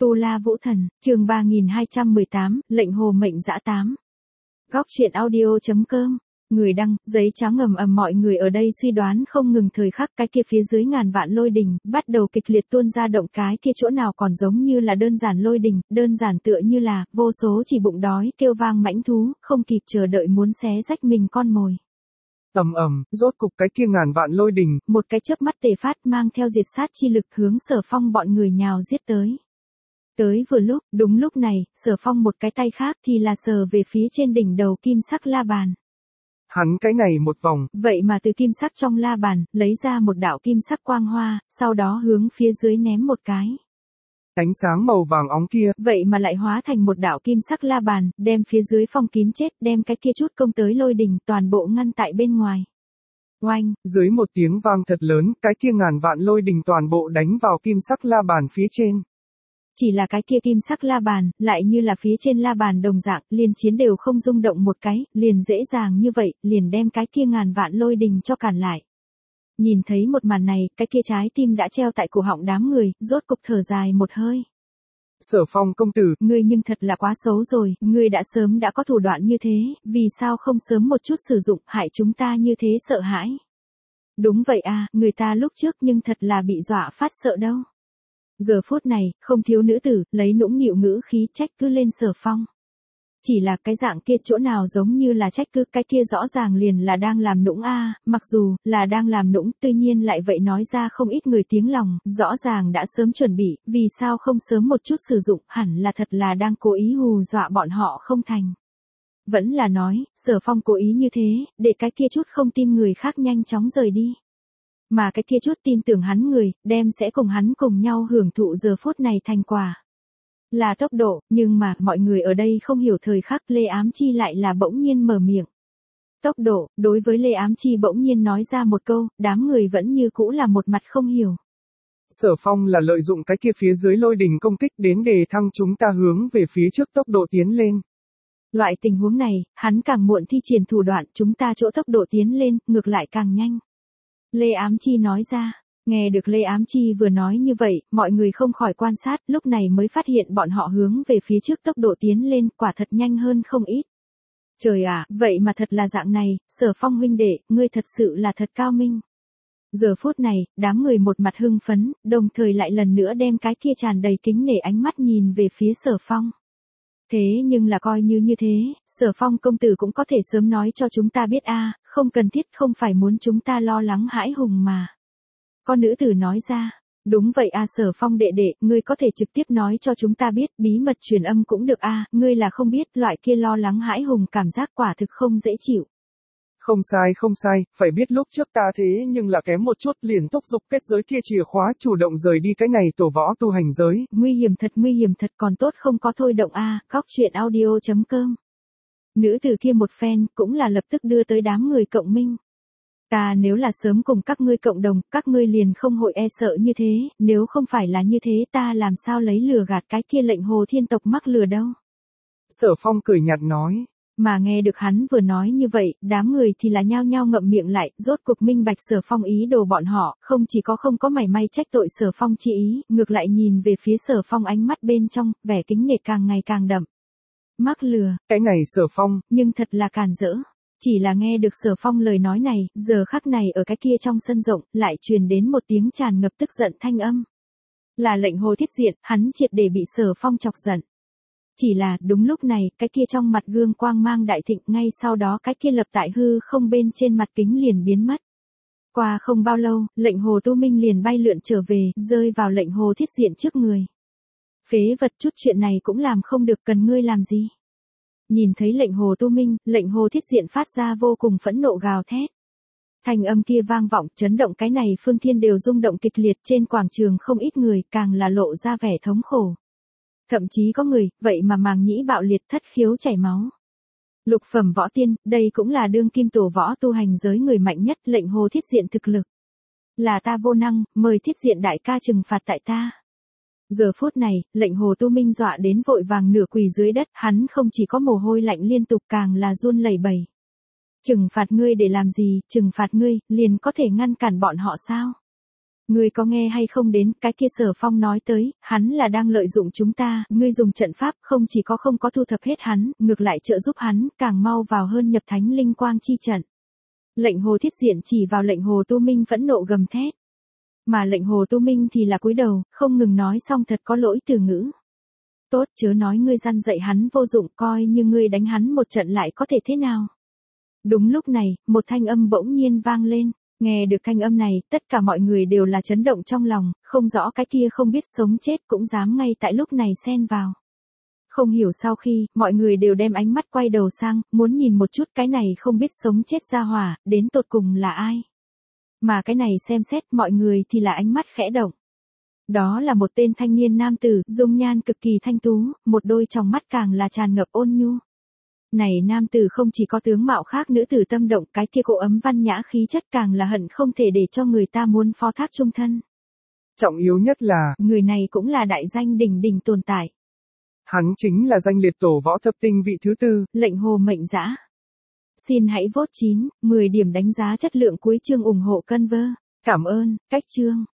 Tu La Vũ Thần, chương 3218, lệnh hồ mệnh dã 8. Góc truyện audio.com. Người đăng, giấy cháo ngầm ầm. Mọi người ở đây suy đoán không ngừng. Thời khắc cái kia phía dưới ngàn vạn lôi đình, bắt đầu kịch liệt tuôn ra động. Cái kia chỗ nào còn giống như là đơn giản lôi đình, đơn giản tựa như là, vô số chỉ bụng đói, kêu vang mãnh thú, không kịp chờ đợi muốn xé rách mình con mồi. Rốt cục cái kia ngàn vạn lôi đình, một cái chớp mắt tề phát mang theo diệt sát chi lực hướng Sở Phong bọn người nhào giết tới. Tới vừa lúc, đúng lúc này, Sở Phong một cái tay khác thì là sờ về phía trên đỉnh đầu kim sắc la bàn. Hắn cái này một vòng, vậy mà từ kim sắc trong la bàn, lấy ra một đạo kim sắc quang hoa, sau đó hướng phía dưới ném một cái. Ánh sáng màu vàng óng kia, vậy mà lại hóa thành một đạo kim sắc la bàn, đem phía dưới phong kín chết, đem cái kia chút công tới lôi đình toàn bộ ngăn tại bên ngoài. Oanh, dưới một tiếng vang thật lớn, cái kia ngàn vạn lôi đình toàn bộ đánh vào kim sắc la bàn phía trên. Chỉ là cái kia kim sắc la bàn, lại như là phía trên la bàn đồng dạng, liên chiến đều không rung động một cái, liền dễ dàng như vậy, liền đem cái kia ngàn vạn lôi đình cho cản lại. Nhìn thấy một màn này, cái kia trái tim đã treo tại cổ họng đám người, rốt cục thở dài một hơi. Sở Phong công tử, Ngươi nhưng thật là quá xấu rồi, ngươi đã sớm đã có thủ đoạn như thế, vì sao không sớm một chút sử dụng, hại chúng ta như thế sợ hãi. Đúng vậy à, người ta lúc trước nhưng thật là bị dọa phát sợ đâu. Giờ phút này, không thiếu nữ tử, lấy nũng nịu ngữ khí trách cứ lên Sở Phong. Chỉ là cái dạng kia chỗ nào giống như là trách cứ, cái kia rõ ràng liền là đang làm nũng a, mặc dù là đang làm nũng, tuy nhiên lại vậy nói ra không ít người tiếng lòng, rõ ràng đã sớm chuẩn bị, vì sao không sớm một chút sử dụng, hẳn là thật là đang cố ý hù dọa bọn họ không thành. Vẫn là nói, Sở Phong cố ý như thế, để cái kia chút không tin người khác nhanh chóng rời đi. Mà cái kia chút tin tưởng hắn người, đem sẽ cùng hắn cùng nhau hưởng thụ giờ phút này thành quả. Là tốc độ, nhưng mà, mọi người ở đây không hiểu thời khắc Lê Ám Chi lại là bỗng nhiên mở miệng. Tốc độ, đối với Lê Ám Chi bỗng nhiên nói ra một câu, đám người vẫn như cũ là một mặt không hiểu. Sở Phong là lợi dụng cái kia phía dưới lôi đình công kích đến đề thăng chúng ta hướng về phía trước tốc độ tiến lên. Loại tình huống này, hắn càng muộn thi triển thủ đoạn, chúng ta chỗ tốc độ tiến lên, ngược lại càng nhanh. Lê Ám Chi nói ra. Nghe được Lê Ám Chi vừa nói như vậy, mọi người không khỏi quan sát, lúc này mới phát hiện bọn họ hướng về phía trước tốc độ tiến lên, quả thật nhanh hơn không ít. Trời ạ, vậy mà thật là dạng này, Sở Phong huynh đệ, ngươi thật sự là thật cao minh. Giờ phút này, đám người một mặt hưng phấn, đồng thời lại lần nữa đem cái kia tràn đầy kính nể ánh mắt nhìn về phía Sở Phong. Thế nhưng là coi như thế, Sở Phong công tử cũng có thể sớm nói cho chúng ta biết a, không cần thiết, không phải muốn chúng ta lo lắng hãi hùng mà. Con nữ tử nói ra, đúng vậy a, Sở Phong đệ đệ, ngươi có thể trực tiếp nói cho chúng ta biết, bí mật truyền âm cũng được a, ngươi là không biết, loại kia lo lắng hãi hùng cảm giác quả thực không dễ chịu. Không sai, phải biết lúc trước ta thế nhưng là kém một chút liền thúc giục kết giới kia chìa khóa chủ động rời đi cái này tổ võ tu hành giới. Nguy hiểm thật, còn tốt không có thôi động a. Góc truyện audio.com. Nữ tử kia một phen, cũng là lập tức đưa tới đám người cộng minh. Ta nếu là sớm cùng các ngươi cộng đồng, các ngươi liền không hội e sợ như thế, nếu không phải là như thế ta làm sao lấy lừa gạt cái kia lệnh hồ thiên tộc mắc lừa đâu. Sở Phong cười nhạt nói. Mà nghe được hắn vừa nói như vậy, đám người thì là nhao nhao ngậm miệng lại, rốt cuộc minh bạch Sở Phong ý đồ bọn họ, không chỉ có không có mảy may trách tội Sở Phong chi ý, ngược lại nhìn về phía Sở Phong ánh mắt bên trong, vẻ kính nể càng ngày càng đậm. Mắc lừa, cái này Sở Phong, nhưng thật là càn rỡ. Chỉ là nghe được Sở Phong lời nói này, giờ khắc này ở cái kia trong sân rộng, lại truyền đến một tiếng tràn ngập tức giận thanh âm. Là lệnh hồ thiết diện, hắn triệt để bị Sở Phong chọc giận. Chỉ là, đúng lúc này, cái kia trong mặt gương quang mang đại thịnh, ngay sau đó cái kia lập tại hư không bên trên mặt kính liền biến mất. Qua không bao lâu, lệnh hồ tu minh liền bay lượn trở về, rơi vào lệnh hồ thiết diện trước người. Phế vật, chút chuyện này cũng làm không được, cần ngươi làm gì? Nhìn thấy lệnh hồ tu minh, lệnh hồ thiết diện phát ra vô cùng phẫn nộ gào thét. Thanh âm kia vang vọng, chấn động cái này phương thiên đều rung động kịch liệt, trên quảng trường không ít người, càng là lộ ra vẻ thống khổ. Thậm chí có người, vậy mà màng nhĩ bạo liệt, thất khiếu chảy máu. Lục phẩm võ tiên, đây cũng là đương kim tổ võ tu hành giới người mạnh nhất, lệnh hồ thiết diện thực lực. Là ta vô năng, mời thiết diện đại ca trừng phạt tại ta. Giờ phút này, lệnh hồ tu minh dọa đến vội vàng nửa quỳ dưới đất, hắn không chỉ có mồ hôi lạnh liên tục, càng là run lẩy bẩy. Trừng phạt ngươi để làm gì, trừng phạt ngươi, liền có thể ngăn cản bọn họ sao? Ngươi có nghe hay không đến, cái kia Sở Phong nói tới, hắn là đang lợi dụng chúng ta, ngươi dùng trận pháp không chỉ có không có thu thập hết hắn, ngược lại trợ giúp hắn, càng mau vào hơn nhập thánh linh quang chi trận. Lệnh Hồ Thiết Diện chỉ vào Lệnh Hồ Tu Minh phẫn nộ gầm thét. Mà Lệnh Hồ Tu Minh thì là cúi đầu, không ngừng nói xong thật có lỗi từ ngữ. Tốt chớ nói ngươi răn dạy hắn vô dụng, coi như ngươi đánh hắn một trận lại có thể thế nào. Đúng lúc này, một thanh âm bỗng nhiên vang lên. Nghe được thanh âm này, tất cả mọi người đều là chấn động trong lòng, không rõ cái kia không biết sống chết cũng dám ngay tại lúc này xen vào. Không hiểu sau khi, mọi người đều đem ánh mắt quay đầu sang, muốn nhìn một chút cái này không biết sống chết ra hỏa, đến tột cùng là ai. Mà cái này xem xét mọi người thì là ánh mắt khẽ động. Đó là một tên thanh niên nam tử, dung nhan cực kỳ thanh tú, một đôi tròng mắt càng là tràn ngập ôn nhu. Này nam tử không chỉ có tướng mạo khác nữ tử tâm động, cái kia cô ấm văn nhã khí chất càng là hận không thể để cho người ta muốn phó thác chung thân. Trọng yếu nhất là, người này cũng là đại danh đỉnh đỉnh tồn tại. Hắn chính là danh liệt tổ võ thập tinh vị thứ 4. Lệnh Hồ Mệnh Dã. Xin hãy vote 9, 10 điểm đánh giá chất lượng cuối chương ủng hộ Conver. Cảm ơn, cách chương.